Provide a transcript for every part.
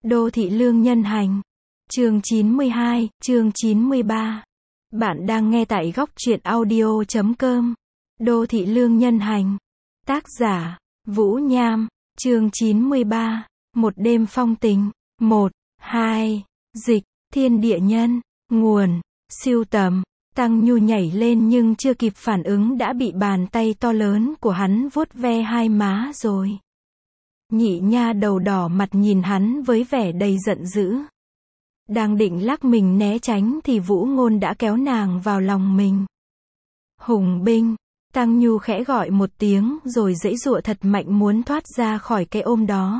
Đô thị lương nhân hành. Chương 92, chương 93. Bạn đang nghe tại góc truyện audio.com. Đô thị lương nhân hành. Tác giả, Vũ Nham. Chương 93. Một đêm phong tình. 1, 2. Dịch, thiên địa nhân. Nguồn, siêu tầm. Tăng Nhu nhảy lên nhưng chưa kịp phản ứng đã bị bàn tay to lớn của hắn vuốt ve hai má rồi. Nhị nha đầu đỏ mặt nhìn hắn với vẻ đầy giận dữ. Đang định lắc mình né tránh thì Vũ Ngôn đã kéo nàng vào lòng mình. Hùng binh, Tăng Nhu khẽ gọi một tiếng rồi giãy giụa thật mạnh muốn thoát ra khỏi cái ôm đó.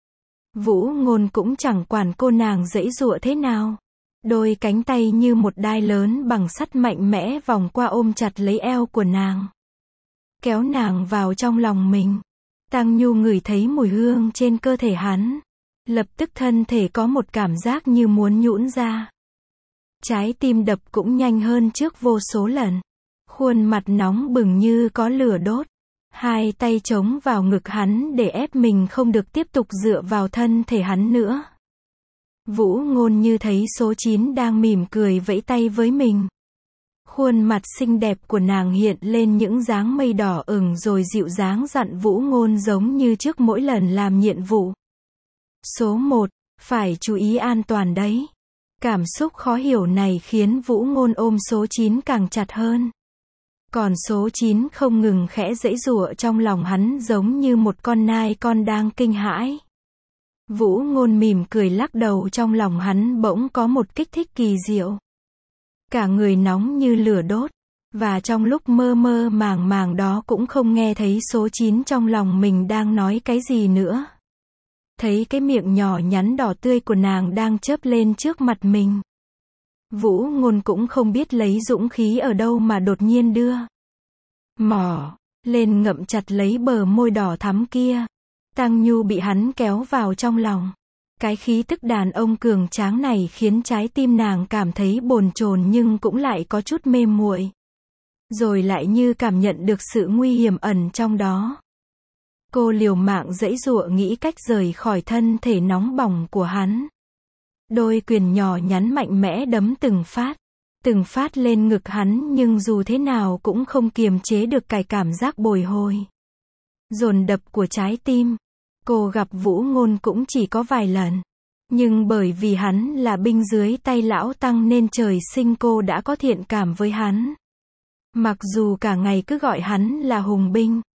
Vũ Ngôn cũng chẳng quản cô nàng giãy giụa thế nào. Đôi cánh tay như một đai lớn bằng sắt mạnh mẽ vòng qua ôm chặt lấy eo của nàng. Kéo nàng vào trong lòng mình. Tăng Nhu ngửi thấy mùi hương trên cơ thể hắn. Lập tức thân thể có một cảm giác như muốn nhũn ra. Trái tim đập cũng nhanh hơn trước vô số lần. Khuôn mặt nóng bừng như có lửa đốt. Hai tay chống vào ngực hắn để ép mình không được tiếp tục dựa vào thân thể hắn nữa. Vũ Ngôn như thấy số 9 đang mỉm cười vẫy tay với mình. Khuôn mặt xinh đẹp của nàng hiện lên những dáng mây đỏ ửng rồi dịu dáng dặn Vũ Ngôn giống như trước mỗi lần làm nhiệm vụ. Số 1, phải chú ý an toàn đấy. Cảm xúc khó hiểu này khiến Vũ Ngôn ôm số 9 càng chặt hơn. Còn số 9 không ngừng khẽ giãy giụa trong lòng hắn giống như một con nai con đang kinh hãi. Vũ Ngôn mỉm cười lắc đầu trong lòng hắn bỗng có một kích thích kỳ diệu. Cả người nóng như lửa đốt. Và trong lúc mơ mơ màng màng đó cũng không nghe thấy số 9 trong lòng mình đang nói cái gì nữa. Thấy cái miệng nhỏ nhắn đỏ tươi của nàng đang chớp lên trước mặt mình. Vũ Ngôn cũng không biết lấy dũng khí ở đâu mà đột nhiên đưa mỏ lên ngậm chặt lấy bờ môi đỏ thắm kia. Tăng Nhu bị hắn kéo vào trong lòng. Cái khí tức đàn ông cường tráng này khiến trái tim nàng cảm thấy bồn chồn nhưng cũng lại có chút mê muội. Rồi lại như cảm nhận được sự nguy hiểm ẩn trong đó. Cô liều mạng giãy giụa nghĩ cách rời khỏi thân thể nóng bỏng của hắn. Đôi quyền nhỏ nhắn mạnh mẽ đấm từng phát lên ngực hắn nhưng dù thế nào cũng không kiềm chế được cái cảm giác bồi hồi. Dồn đập của trái tim. Cô gặp Vũ Ngôn cũng chỉ có vài lần. Nhưng bởi vì hắn là binh dưới tay lão Tăng nên trời sinh cô đã có thiện cảm với hắn. Mặc dù cả ngày cứ gọi hắn là Hùng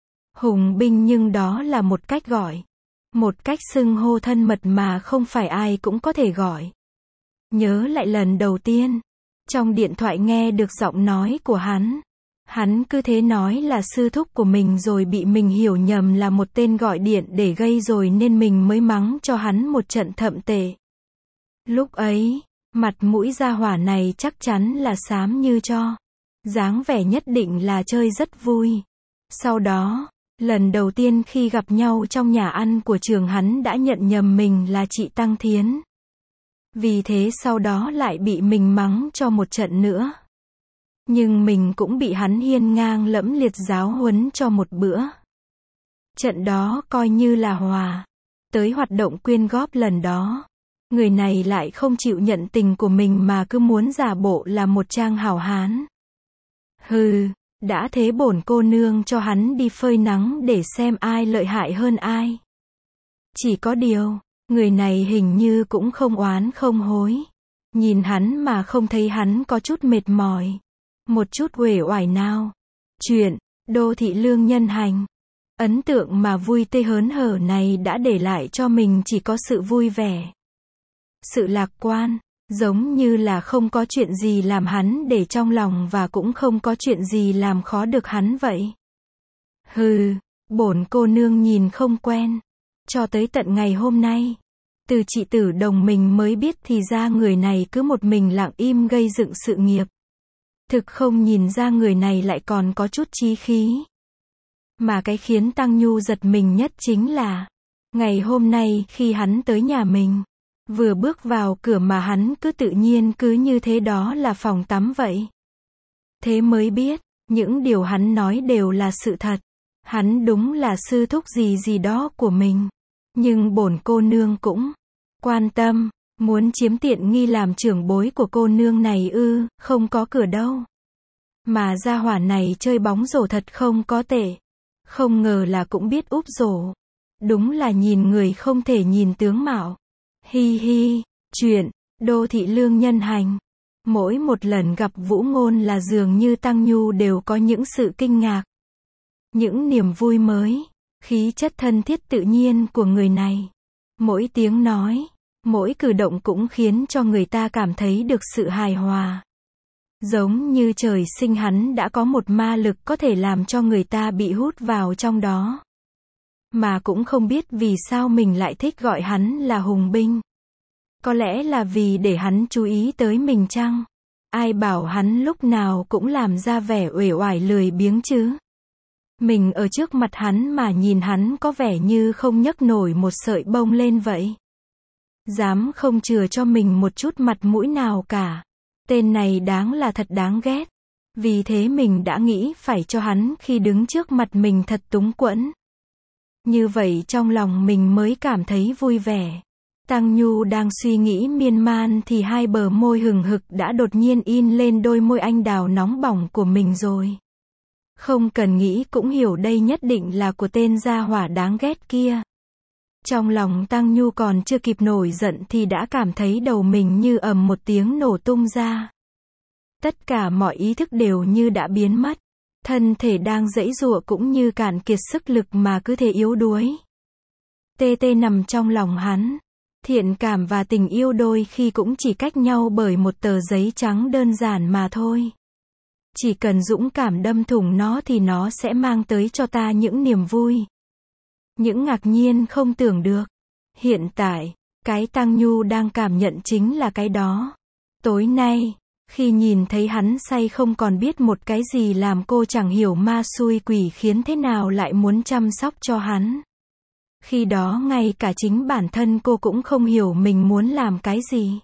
binh nhưng đó là một cách gọi. Một cách xưng hô thân mật mà không phải ai cũng có thể gọi. Nhớ lại lần đầu tiên, trong điện thoại nghe được giọng nói của hắn. Hắn cứ thế nói là sư thúc của mình rồi bị mình hiểu nhầm là một tên gọi điện để gây rồi nên mình mới mắng cho hắn một trận thậm tệ. Lúc ấy, mặt mũi gia hỏa này chắc chắn là xám như tro. Dáng vẻ nhất định là chơi rất vui. Sau đó, lần đầu tiên khi gặp nhau trong nhà ăn của trường hắn đã nhận nhầm mình là chị Tăng Thiến. Vì thế sau đó lại bị mình mắng cho một trận nữa. Nhưng mình cũng bị hắn hiên ngang lẫm liệt giáo huấn cho một bữa. Trận đó coi như là hòa. Tới hoạt động quyên góp lần đó. Người này lại không chịu nhận tình của mình mà cứ muốn giả bộ là một trang hảo hán. Hừ, đã thế bổn cô nương cho hắn đi phơi nắng để xem ai lợi hại hơn ai. Chỉ có điều, người này hình như cũng không oán không hối. Nhìn hắn mà không thấy hắn có chút mệt mỏi. Một chút uể oải nào. Chuyện, đô thị lương nhân hành. Ấn tượng mà vui tươi hớn hở này đã để lại cho mình chỉ có sự vui vẻ. Sự lạc quan, giống như là không có chuyện gì làm hắn để trong lòng và cũng không có chuyện gì làm khó được hắn vậy. Hừ, bổn cô nương nhìn không quen. Cho tới tận ngày hôm nay. Từ chị Tử Đồng mình mới biết thì ra người này cứ một mình lặng im gây dựng sự nghiệp. Thực không nhìn ra người này lại còn có chút chí khí. Mà cái khiến Tăng Nhu giật mình nhất chính là, ngày hôm nay khi hắn tới nhà mình, vừa bước vào cửa mà hắn cứ tự nhiên cứ như thế đó là phòng tắm vậy. Thế mới biết, những điều hắn nói đều là sự thật. Hắn đúng là sư thúc gì gì đó của mình. Nhưng bổn cô nương cũng Quan tâm, muốn chiếm tiện nghi làm trưởng bối của cô nương này ư, không có cửa đâu. Mà gia hỏa này chơi bóng rổ thật không có tệ. Không ngờ là cũng biết úp rổ. Đúng là nhìn người không thể nhìn tướng mạo. Hi hi, chuyện, đô thị lương nhân hành. Mỗi một lần gặp Vũ Ngôn là dường như Tăng Nhu đều có những sự kinh ngạc. Những niềm vui mới, khí chất thân thiết tự nhiên của người này. Mỗi tiếng nói, mỗi cử động cũng khiến cho người ta cảm thấy được sự hài hòa. Giống như trời sinh hắn đã có một ma lực có thể làm cho người ta bị hút vào trong đó. Mà cũng không biết vì sao mình lại thích gọi hắn là Hùng Binh. Có lẽ là vì để hắn chú ý tới mình chăng? Ai bảo hắn lúc nào cũng làm ra vẻ uể oải lười biếng chứ? Mình ở trước mặt hắn mà nhìn hắn có vẻ như không nhấc nổi một sợi bông lên vậy. Dám không chừa cho mình một chút mặt mũi nào cả. Tên này đáng là thật đáng ghét. Vì thế mình đã nghĩ phải cho hắn khi đứng trước mặt mình thật túng quẫn. Như vậy trong lòng mình mới cảm thấy vui vẻ. Tăng Nhu đang suy nghĩ miên man thì hai bờ môi hừng hực đã đột nhiên in lên đôi môi anh đào nóng bỏng của mình rồi. Không cần nghĩ cũng hiểu đây nhất định là của tên gia hỏa đáng ghét kia. Trong lòng Tăng Nhu còn chưa kịp nổi giận thì đã cảm thấy đầu mình như ầm một tiếng nổ tung ra. Tất cả mọi ý thức đều như đã biến mất. Thân thể đang giãy giụa cũng như cạn kiệt sức lực mà cứ thế yếu đuối. Tê tê nằm trong lòng hắn. Thiện cảm và tình yêu đôi khi cũng chỉ cách nhau bởi một tờ giấy trắng đơn giản mà thôi. Chỉ cần dũng cảm đâm thủng nó thì nó sẽ mang tới cho ta những niềm vui. Những ngạc nhiên không tưởng được. Hiện tại, cái Tăng Nhu đang cảm nhận chính là cái đó. Tối nay, khi nhìn thấy hắn say không còn biết một cái gì làm cô chẳng hiểu ma xui quỷ khiến thế nào lại muốn chăm sóc cho hắn. Khi đó ngay cả chính bản thân cô cũng không hiểu mình muốn làm cái gì.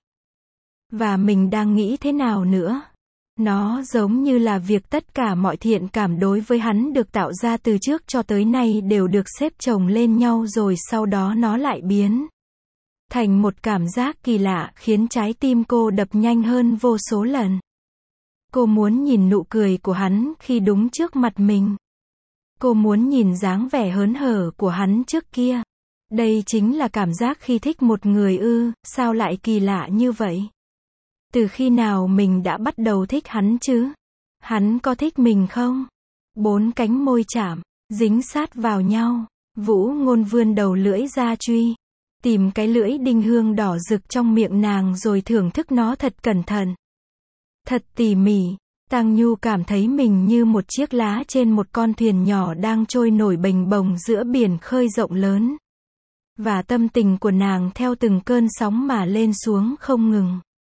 Và mình đang nghĩ thế nào nữa. Nó giống như là việc tất cả mọi thiện cảm đối với hắn được tạo ra từ trước cho tới nay đều được xếp chồng lên nhau rồi sau đó nó lại biến thành một cảm giác kỳ lạ khiến trái tim cô đập nhanh hơn vô số lần. Cô muốn nhìn nụ cười của hắn khi đúng trước mặt mình. Cô muốn nhìn dáng vẻ hớn hở của hắn trước kia. Đây chính là cảm giác khi thích một người ư, sao lại kỳ lạ như vậy? Từ khi nào mình đã bắt đầu thích hắn chứ? Hắn có thích mình không? Bốn cánh môi chạm, dính sát vào nhau. Vũ Ngôn vươn đầu lưỡi ra truy. Tìm cái lưỡi đinh hương đỏ rực trong miệng nàng rồi thưởng thức nó thật cẩn thận. Thật tỉ mỉ. Tăng Nhu cảm thấy mình như một chiếc lá trên một con thuyền nhỏ đang trôi nổi bềnh bồng giữa biển khơi rộng lớn. Và tâm tình của nàng theo từng cơn sóng mà lên xuống không ngừng.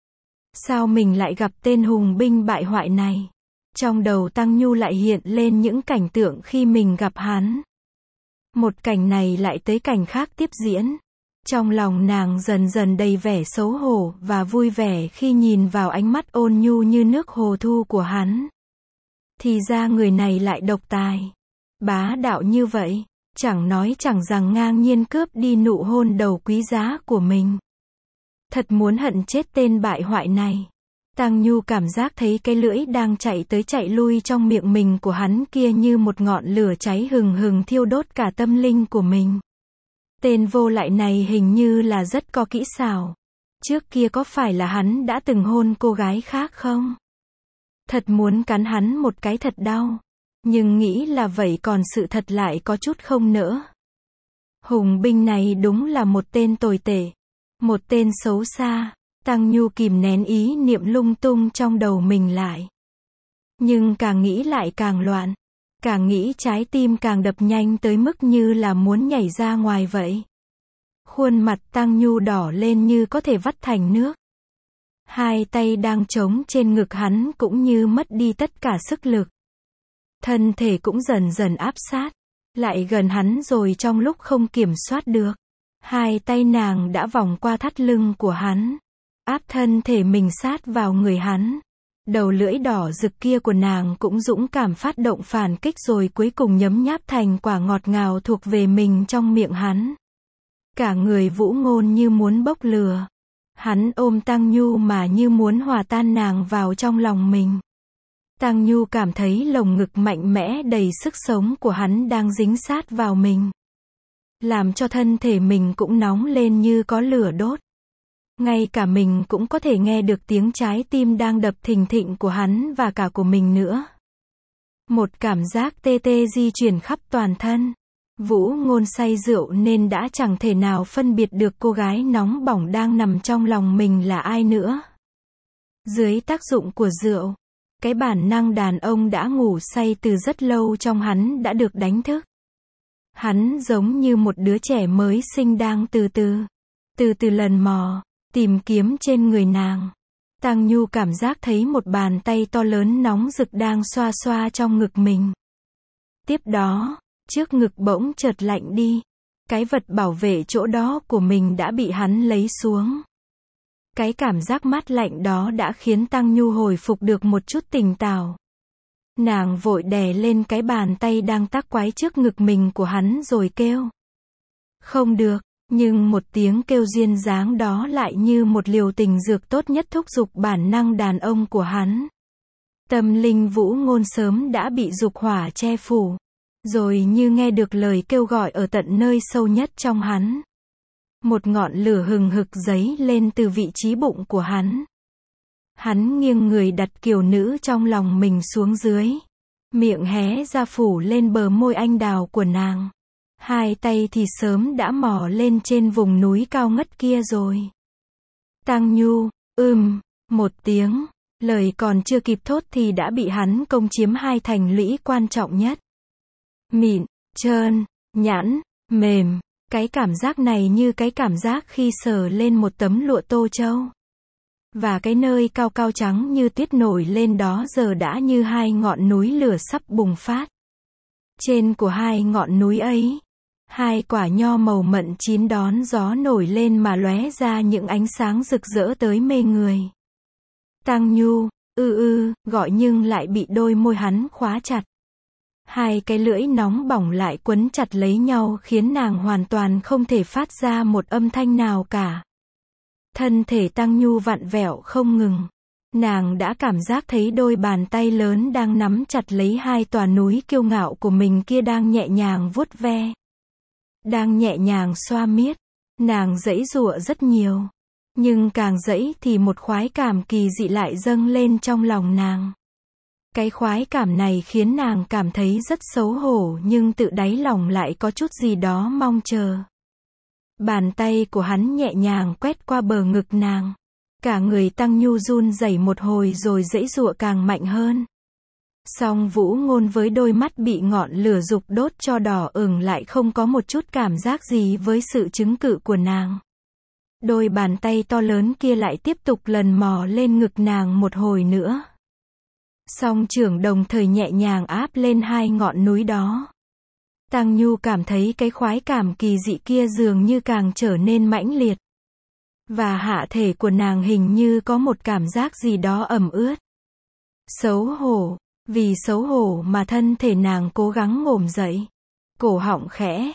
Sao mình lại gặp tên Hùng Binh bại hoại này? Trong đầu Tăng Nhu lại hiện lên những cảnh tượng khi mình gặp hắn. Một cảnh này lại tới cảnh khác tiếp diễn. Trong lòng nàng dần dần đầy vẻ xấu hổ và vui vẻ khi nhìn vào ánh mắt ôn nhu như nước hồ thu của hắn. Thì ra người này lại độc tài. Bá đạo như vậy. Chẳng nói chẳng rằng ngang nhiên cướp đi nụ hôn đầu quý giá của mình. Thật muốn hận chết tên bại hoại này. Tăng Nhu cảm giác thấy cái lưỡi đang chạy tới chạy lui trong miệng mình của hắn kia như một ngọn lửa cháy hừng hừng thiêu đốt cả tâm linh của mình. Tên vô lại này hình như là rất có kỹ xảo. Trước kia có phải là hắn đã từng hôn cô gái khác không? Thật muốn cắn hắn một cái thật đau. Nhưng nghĩ là vậy còn sự thật lại có chút không nỡ. Hùng Binh này đúng là một tên tồi tệ. Một tên xấu xa. Tăng Nhu kìm nén ý niệm lung tung trong đầu mình lại. Nhưng càng nghĩ lại càng loạn. Càng nghĩ trái tim càng đập nhanh tới mức như là muốn nhảy ra ngoài vậy. Khuôn mặt Tăng Nhu đỏ lên như có thể vắt thành nước. Hai tay đang trống trên ngực hắn cũng như mất đi tất cả sức lực. Thân thể cũng dần dần áp sát. Lại gần hắn rồi trong lúc không kiểm soát được. Hai tay nàng đã vòng qua thắt lưng của hắn. Áp thân thể mình sát vào người hắn. Đầu lưỡi đỏ rực kia của nàng cũng dũng cảm phát động phản kích rồi cuối cùng nhấm nháp thành quả ngọt ngào thuộc về mình trong miệng hắn. Cả người Vũ Ngôn như muốn bốc lửa. Hắn ôm Tăng Nhu mà như muốn hòa tan nàng vào trong lòng mình. Tăng Nhu cảm thấy lồng ngực mạnh mẽ đầy sức sống của hắn đang dính sát vào mình. Làm cho thân thể mình cũng nóng lên như có lửa đốt. Ngay cả mình cũng có thể nghe được tiếng trái tim đang đập thình thịch của hắn và cả của mình nữa. Một cảm giác tê tê di chuyển khắp toàn thân. Vũ Ngôn say rượu nên đã chẳng thể nào phân biệt được cô gái nóng bỏng đang nằm trong lòng mình là ai nữa. Dưới tác dụng của rượu, cái bản năng đàn ông đã ngủ say từ rất lâu trong hắn đã được đánh thức. Hắn giống như một đứa trẻ mới sinh đang từ từ lần mò, tìm kiếm trên người nàng. Tăng Nhu cảm giác thấy một bàn tay to lớn nóng rực đang xoa xoa trong ngực mình. Tiếp đó, trước ngực bỗng chợt lạnh đi. Cái vật bảo vệ chỗ đó của mình đã bị hắn lấy xuống. Cái cảm giác mát lạnh đó đã khiến Tăng Nhu hồi phục được một chút tỉnh táo. Nàng vội đè lên cái bàn tay đang tác quái trước ngực mình của hắn rồi kêu. Không được, nhưng một tiếng kêu duyên dáng đó lại như một liều tình dược tốt nhất thúc giục bản năng đàn ông của hắn. Tâm linh Vũ Ngôn sớm đã bị dục hỏa che phủ. Rồi như nghe được lời kêu gọi ở tận nơi sâu nhất trong hắn. Một ngọn lửa hừng hực dấy lên từ vị trí bụng của hắn. Hắn nghiêng người đặt kiều nữ trong lòng mình xuống dưới. Miệng hé ra phủ lên bờ môi anh đào của nàng. Hai tay thì sớm đã mò lên trên vùng núi cao ngất kia rồi. Tăng Nhu, một tiếng, lời còn chưa kịp thốt thì đã bị hắn công chiếm hai thành lũy quan trọng nhất. Mịn, trơn, nhẵn, mềm. Cái cảm giác này như cái cảm giác khi sờ lên một tấm lụa tô châu. Và cái nơi cao cao trắng như tuyết nổi lên đó giờ đã như hai ngọn núi lửa sắp bùng phát. Trên của hai ngọn núi ấy, hai quả nho màu mận chín đón gió nổi lên mà lóe ra những ánh sáng rực rỡ tới mê người. Tăng Nhu, gọi nhưng lại bị đôi môi hắn khóa chặt. Hai cái lưỡi nóng bỏng lại quấn chặt lấy nhau khiến nàng hoàn toàn không thể phát ra một âm thanh nào cả. Thân thể Tăng Nhu vặn vẹo không ngừng. Nàng đã cảm giác thấy đôi bàn tay lớn đang nắm chặt lấy hai tòa núi kiêu ngạo của mình kia đang nhẹ nhàng vuốt ve. Đang nhẹ nhàng xoa miết. Nàng giãy giụa rất nhiều. Nhưng càng giãy thì một khoái cảm kỳ dị lại dâng lên trong lòng nàng. Cái khoái cảm này khiến nàng cảm thấy rất xấu hổ nhưng tự đáy lòng lại có chút gì đó mong chờ. Bàn tay của hắn nhẹ nhàng quét qua bờ ngực nàng. Cả người Tăng Nhu run rẩy một hồi rồi giãy giụa càng mạnh hơn. Song Vũ Ngôn với đôi mắt bị ngọn lửa dục đốt cho đỏ ửng lại không có một chút cảm giác gì với sự chứng cự của nàng. Đôi bàn tay to lớn kia lại tiếp tục lần mò lên ngực nàng một hồi nữa. Song trưởng đồng thời nhẹ nhàng áp lên hai ngọn núi đó. Tăng Nhu cảm thấy cái khoái cảm kỳ dị kia dường như càng trở nên mãnh liệt. Và hạ thể của nàng hình như có một cảm giác gì đó ẩm ướt. Xấu hổ. Vì xấu hổ mà thân thể nàng cố gắng ngổm dậy. Cổ họng khẽ,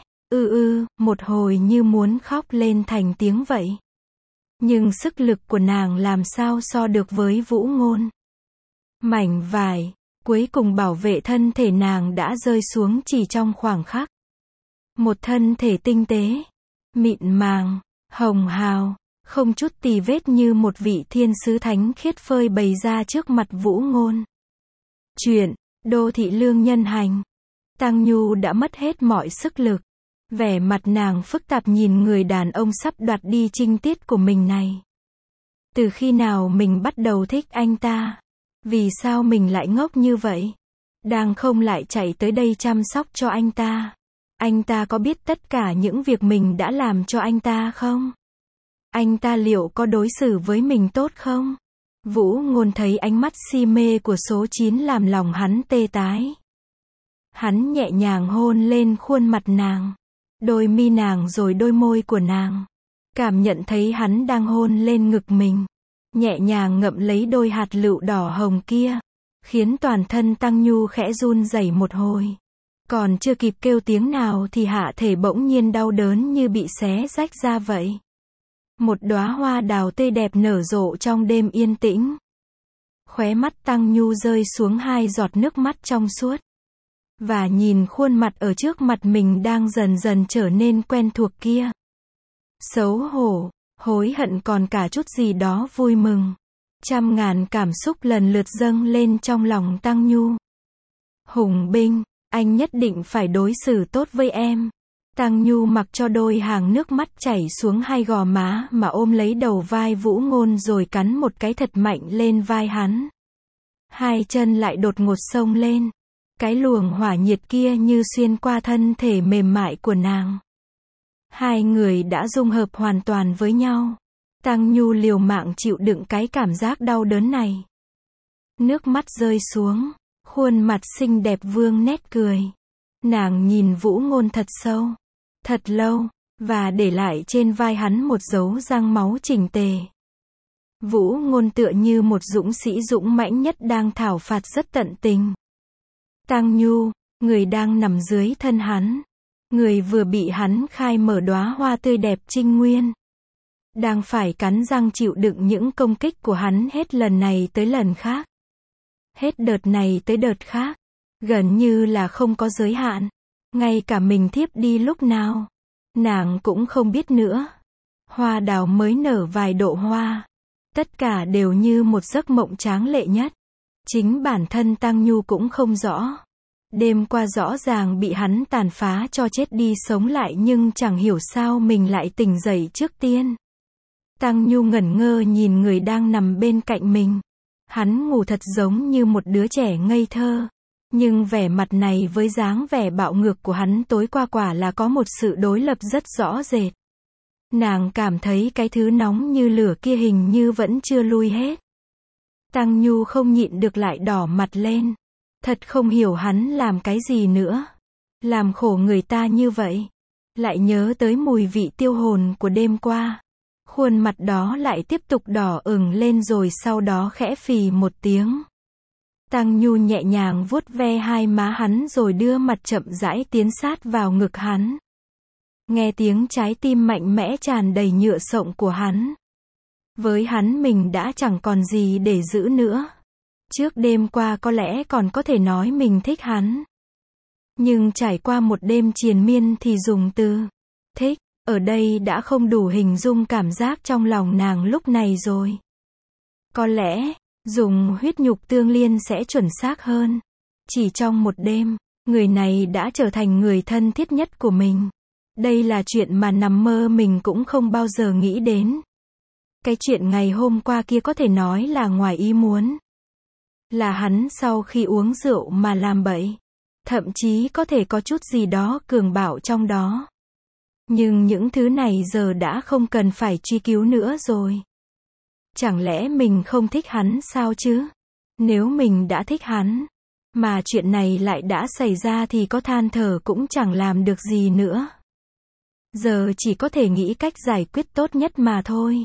một hồi như muốn khóc lên thành tiếng vậy. Nhưng sức lực của nàng làm sao so được với Vũ Ngôn. Mảnh vải, cuối cùng bảo vệ thân thể nàng đã rơi xuống chỉ trong khoảng khắc. Một thân thể tinh tế, mịn màng, hồng hào, không chút tì vết như một vị thiên sứ thánh khiết phơi bày ra trước mặt Vũ Ngôn. Chuyện, Đô Thị Lương Nhân Hành. Tăng Nhu đã mất hết mọi sức lực. Vẻ mặt nàng phức tạp nhìn người đàn ông sắp đoạt đi trinh tiết của mình này. Từ khi nào mình bắt đầu thích anh ta? Vì sao mình lại ngốc như vậy? Đang không lại chạy tới đây chăm sóc cho anh ta? Anh ta có biết tất cả những việc mình đã làm cho anh ta không? Anh ta liệu có đối xử với mình tốt không? Vũ Ngôn thấy ánh mắt si mê của số 9 làm lòng hắn tê tái. Hắn nhẹ nhàng hôn lên khuôn mặt nàng, đôi mi nàng rồi đôi môi của nàng. Cảm nhận thấy hắn đang hôn lên ngực mình, nhẹ nhàng ngậm lấy đôi hạt lựu đỏ hồng kia, khiến toàn thân Tăng Nhu khẽ run rẩy một hồi. Còn chưa kịp kêu tiếng nào thì hạ thể bỗng nhiên đau đớn như bị xé rách ra vậy. Một đóa hoa đào tươi đẹp nở rộ trong đêm yên tĩnh. Khóe mắt Tăng Nhu rơi xuống 2 giọt nước mắt trong suốt. Và nhìn khuôn mặt ở trước mặt mình đang dần dần trở nên quen thuộc kia. Xấu hổ, hối hận còn cả chút gì đó vui mừng. Trăm ngàn cảm xúc lần lượt dâng lên trong lòng Tăng Nhu. Hùng Binh, anh nhất định phải đối xử tốt với em. Tăng Nhu mặc cho đôi hàng nước mắt chảy xuống 2 gò má mà ôm lấy đầu vai Vũ Ngôn rồi cắn một cái thật mạnh lên vai hắn. 2 chân lại đột ngột xông lên. Cái luồng hỏa nhiệt kia như xuyên qua thân thể mềm mại của nàng. 2 người đã dung hợp hoàn toàn với nhau. Tăng Nhu liều mạng chịu đựng cái cảm giác đau đớn này. Nước mắt rơi xuống, khuôn mặt xinh đẹp vương nét cười. Nàng nhìn Vũ Ngôn thật sâu, thật lâu, và để lại trên vai hắn một dấu răng máu chỉnh tề. Vũ Ngôn tựa như một dũng sĩ dũng mãnh nhất đang thảo phạt rất tận tình. Tăng Nhu, người đang nằm dưới thân hắn. Người vừa bị hắn khai mở đóa hoa tươi đẹp trinh nguyên. Đang phải cắn răng chịu đựng những công kích của hắn hết lần này tới lần khác. Hết đợt này tới đợt khác. Gần như là không có giới hạn. Ngay cả mình thiếp đi lúc nào. Nàng cũng không biết nữa. Hoa đào mới nở vài độ hoa. Tất cả đều như một giấc mộng tráng lệ nhất. Chính bản thân Tăng Nhu cũng không rõ. Đêm qua rõ ràng bị hắn tàn phá cho chết đi sống lại nhưng chẳng hiểu sao mình lại tỉnh dậy trước tiên. Tăng Nhu ngẩn ngơ nhìn người đang nằm bên cạnh mình. Hắn ngủ thật giống như một đứa trẻ ngây thơ. Nhưng vẻ mặt này với dáng vẻ bạo ngược của hắn tối qua quả là có một sự đối lập rất rõ rệt. Nàng cảm thấy cái thứ nóng như lửa kia hình như vẫn chưa lui hết. Tăng Nhu không nhịn được lại đỏ mặt lên. Thật không hiểu hắn làm cái gì nữa. Làm khổ người ta như vậy. Lại nhớ tới mùi vị tiêu hồn của đêm qua. Khuôn mặt đó lại tiếp tục đỏ ửng lên rồi sau đó khẽ phì một tiếng. Tăng Nhu nhẹ nhàng vuốt ve 2 má hắn rồi đưa mặt chậm rãi tiến sát vào ngực hắn. Nghe tiếng trái tim mạnh mẽ tràn đầy nhựa sộng của hắn. Với hắn mình đã chẳng còn gì để giữ nữa. Trước đêm qua có lẽ còn có thể nói mình thích hắn. Nhưng trải qua một đêm triền miên thì dùng từ thích ở đây đã không đủ hình dung cảm giác trong lòng nàng lúc này rồi. Có lẽ, dùng huyết nhục tương liên sẽ chuẩn xác hơn. Chỉ trong một đêm, người này đã trở thành người thân thiết nhất của mình. Đây là chuyện mà nằm mơ mình cũng không bao giờ nghĩ đến. Cái chuyện ngày hôm qua kia có thể nói là ngoài ý muốn. Là hắn sau khi uống rượu mà làm bậy. Thậm chí có thể có chút gì đó cường bạo trong đó. Nhưng những thứ này giờ đã không cần phải truy cứu nữa rồi. Chẳng lẽ mình không thích hắn sao chứ? Nếu mình đã thích hắn, mà chuyện này lại đã xảy ra thì có than thở cũng chẳng làm được gì nữa. Giờ chỉ có thể nghĩ cách giải quyết tốt nhất mà thôi.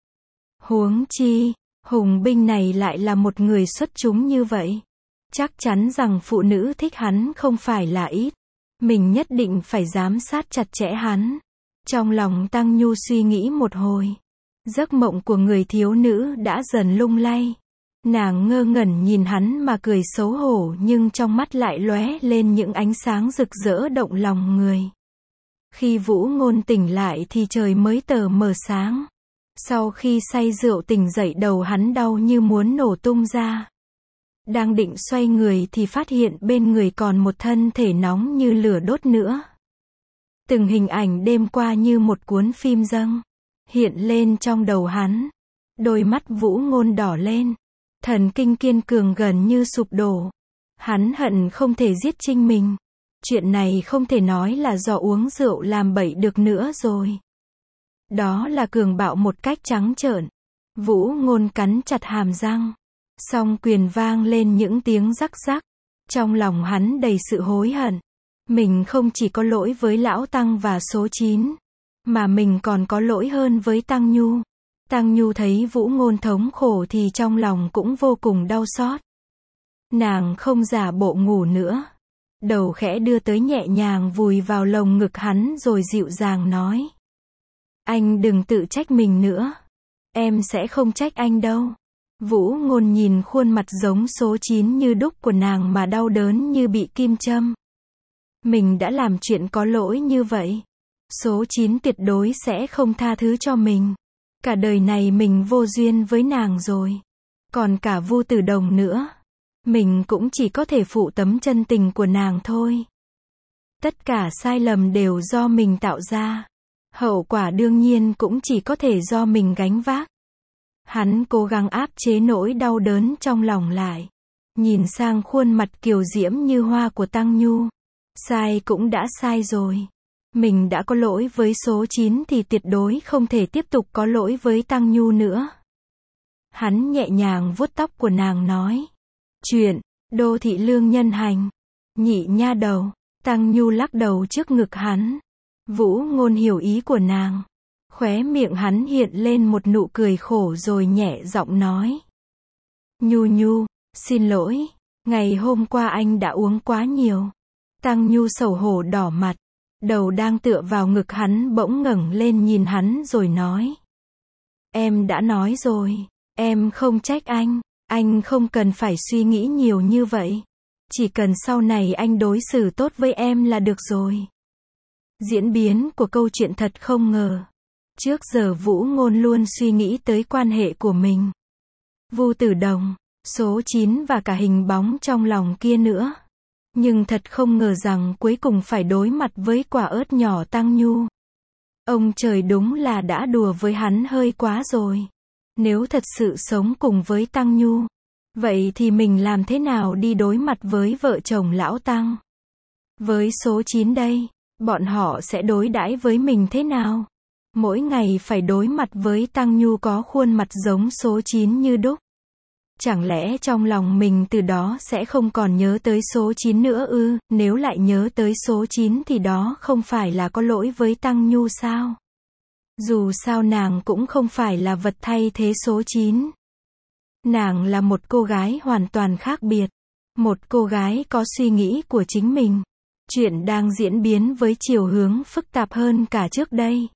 Huống chi, Hùng Binh này lại là một người xuất chúng như vậy. Chắc chắn rằng phụ nữ thích hắn không phải là ít. Mình nhất định phải giám sát chặt chẽ hắn. Trong lòng Tăng Nhu suy nghĩ một hồi. Giấc mộng của người thiếu nữ đã dần lung lay. Nàng ngơ ngẩn nhìn hắn mà cười xấu hổ nhưng trong mắt lại lóe lên những ánh sáng rực rỡ động lòng người. Khi Vũ Ngôn tỉnh lại thì trời mới tờ mờ sáng. Sau khi say rượu tỉnh dậy đầu hắn đau như muốn nổ tung ra. Đang định xoay người thì phát hiện bên người còn một thân thể nóng như lửa đốt nữa. Từng hình ảnh đêm qua như một cuốn phim dâng hiện lên trong đầu hắn. Đôi mắt Vũ Ngôn đỏ lên. Thần kinh kiên cường gần như sụp đổ. Hắn hận không thể giết Trinh mình. Chuyện này không thể nói là do uống rượu làm bậy được nữa rồi. Đó là cường bạo một cách trắng trợn. Vũ Ngôn cắn chặt hàm răng. Song quyền vang lên những tiếng rắc rắc. Trong lòng hắn đầy sự hối hận. Mình không chỉ có lỗi với Lão Tăng và số 9. Mà mình còn có lỗi hơn với Tăng Nhu. Tăng Nhu thấy Vũ Ngôn thống khổ thì trong lòng cũng vô cùng đau xót. Nàng không giả bộ ngủ nữa. đầu khẽ đưa tới nhẹ nhàng vùi vào lồng ngực hắn rồi dịu dàng nói. Anh đừng tự trách mình nữa. Em sẽ không trách anh đâu. Vũ Ngôn nhìn khuôn mặt giống số 9 như đúc của nàng mà đau đớn như bị kim châm. Mình đã làm chuyện có lỗi như vậy. Số 9 tuyệt đối sẽ không tha thứ cho mình. Cả đời này mình vô duyên với nàng rồi. Còn cả Vu Tử Đồng nữa. Mình cũng chỉ có thể phụ tấm chân tình của nàng thôi. Tất cả sai lầm đều do mình tạo ra. Hậu quả đương nhiên cũng chỉ có thể do mình gánh vác. Hắn cố gắng áp chế nỗi đau đớn trong lòng lại. Nhìn sang khuôn mặt kiều diễm như hoa của Tăng Nhu. Sai cũng đã sai rồi. Mình đã có lỗi với số 9 thì tuyệt đối không thể tiếp tục có lỗi với Tăng Nhu nữa. Hắn nhẹ nhàng vuốt tóc của nàng nói. Chuyện, Đô Thị Lương nhân hành. Nhị nha đầu. Tăng Nhu lắc đầu trước ngực hắn. Vũ Ngôn hiểu ý của nàng. Khóe miệng hắn hiện lên một nụ cười khổ rồi nhẹ giọng nói. Nhu, xin lỗi. Ngày hôm qua anh đã uống quá nhiều. Tăng Nhu xấu hổ đỏ mặt. Đầu đang tựa vào ngực hắn bỗng ngẩng lên nhìn hắn rồi nói. Em đã nói rồi. Em không trách anh không cần phải suy nghĩ nhiều như vậy. Chỉ cần sau này anh đối xử tốt với em là được rồi. Diễn biến của câu chuyện thật không ngờ. Trước giờ Vũ Ngôn luôn suy nghĩ tới quan hệ của mình. Vu Tử Đồng, số 9 và cả hình bóng trong lòng kia nữa. Nhưng thật không ngờ rằng cuối cùng phải đối mặt với quả ớt nhỏ Tăng Nhu. Ông trời đúng là đã đùa với hắn hơi quá rồi. Nếu thật sự sống cùng với Tăng Nhu, vậy thì mình làm thế nào đi đối mặt với vợ chồng lão Tăng? Với số 9 đây, bọn họ sẽ đối đãi với mình thế nào? Mỗi ngày phải đối mặt với Tăng Nhu có khuôn mặt giống số 9 như đúc. Chẳng lẽ trong lòng mình từ đó sẽ không còn nhớ tới số 9 nữa ư? Nếu lại nhớ tới số 9 thì đó không phải là có lỗi với Tăng Nhu sao? Dù sao nàng cũng không phải là vật thay thế số 9. Nàng là một cô gái hoàn toàn khác biệt. Một cô gái có suy nghĩ của chính mình. Chuyện đang diễn biến với chiều hướng phức tạp hơn cả trước đây.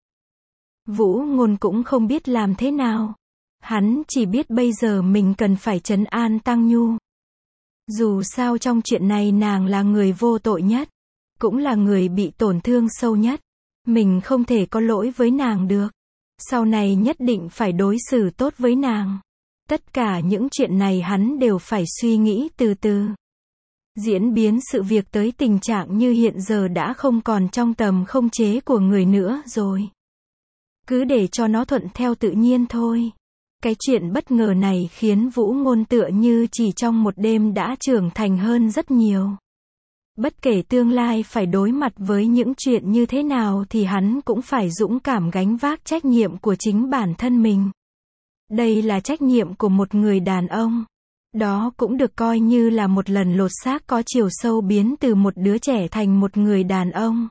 Vũ Ngôn cũng không biết làm thế nào. Hắn chỉ biết bây giờ mình cần phải trấn an Tăng Nhu. Dù sao trong chuyện này nàng là người vô tội nhất. Cũng là người bị tổn thương sâu nhất. Mình không thể có lỗi với nàng được. Sau này nhất định phải đối xử tốt với nàng. Tất cả những chuyện này hắn đều phải suy nghĩ từ từ. Diễn biến sự việc tới tình trạng như hiện giờ đã không còn trong tầm khống chế của người nữa rồi. Cứ để cho nó thuận theo tự nhiên thôi. Cái chuyện bất ngờ này khiến Vũ Ngôn tựa như chỉ trong một đêm đã trưởng thành hơn rất nhiều. Bất kể tương lai phải đối mặt với những chuyện như thế nào thì hắn cũng phải dũng cảm gánh vác trách nhiệm của chính bản thân mình. Đây là trách nhiệm của một người đàn ông. Đó cũng được coi như là một lần lột xác có chiều sâu biến từ một đứa trẻ thành một người đàn ông.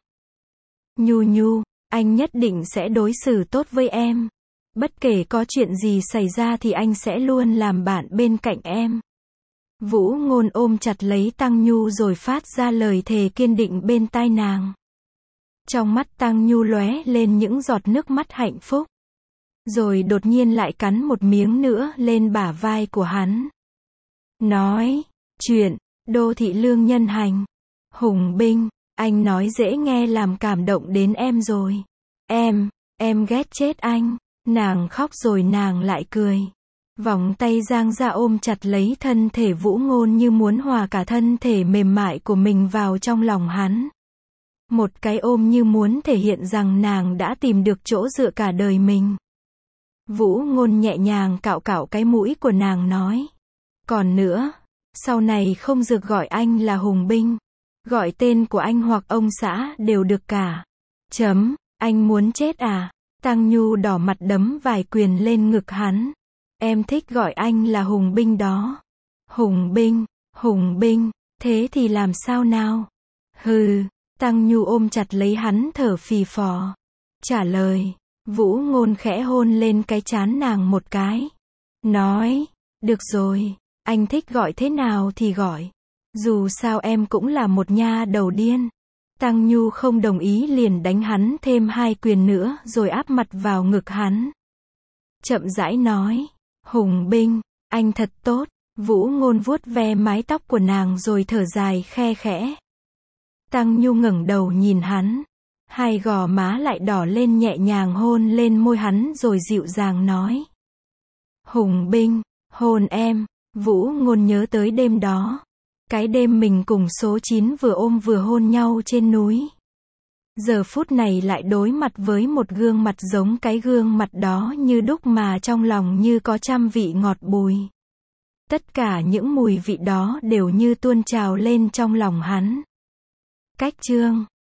Nhu, anh nhất định sẽ đối xử tốt với em. Bất kể có chuyện gì xảy ra thì anh sẽ luôn làm bạn bên cạnh em. Vũ Ngôn ôm chặt lấy Tăng Nhu rồi phát ra lời thề kiên định bên tai nàng. Trong mắt Tăng Nhu lóe lên những giọt nước mắt hạnh phúc. Rồi đột nhiên lại cắn một miếng nữa lên bả vai của hắn. Nói, chuyện, Đô Thị Lương nhân hành. Hùng binh, anh nói dễ nghe làm cảm động đến em rồi. Em ghét chết anh. Nàng khóc rồi nàng lại cười. Vòng tay giang ra ôm chặt lấy thân thể Vũ Ngôn như muốn hòa cả thân thể mềm mại của mình vào trong lòng hắn. Một cái ôm như muốn thể hiện rằng nàng đã tìm được chỗ dựa cả đời mình. Vũ Ngôn nhẹ nhàng cạo cạo cái mũi của nàng nói. Còn nữa, sau này không được gọi anh là Hùng binh. Gọi tên của anh hoặc ông xã đều được cả. Anh muốn chết à? Tăng Nhu đỏ mặt đấm vài quyền lên ngực hắn. Em thích gọi anh là Hùng binh đó. Hùng binh, thế thì làm sao nào? Hừ, Tăng Nhu ôm chặt lấy hắn thở phì phò. Trả lời, Vũ Ngôn khẽ hôn lên cái trán nàng một cái. Nói, được rồi, anh thích gọi thế nào thì gọi. Dù sao em cũng là một nha đầu điên. Tăng Nhu không đồng ý liền đánh hắn thêm 2 quyền nữa rồi áp mặt vào ngực hắn. Chậm rãi nói, Hùng Binh, anh thật tốt. Vũ Ngôn vuốt ve mái tóc của nàng rồi thở dài khe khẽ. Tăng Nhu ngẩng đầu nhìn hắn. Hai gò má lại đỏ lên, nhẹ nhàng hôn lên môi hắn rồi dịu dàng nói. Hùng Binh, hôn em. Vũ Ngôn nhớ tới đêm đó. Cái đêm mình cùng số 9 vừa ôm vừa hôn nhau trên núi. Giờ phút này lại đối mặt với một gương mặt giống cái gương mặt đó như đúc mà trong lòng như có trăm vị ngọt bùi. Tất cả những mùi vị đó đều như tuôn trào lên trong lòng hắn. Cách chương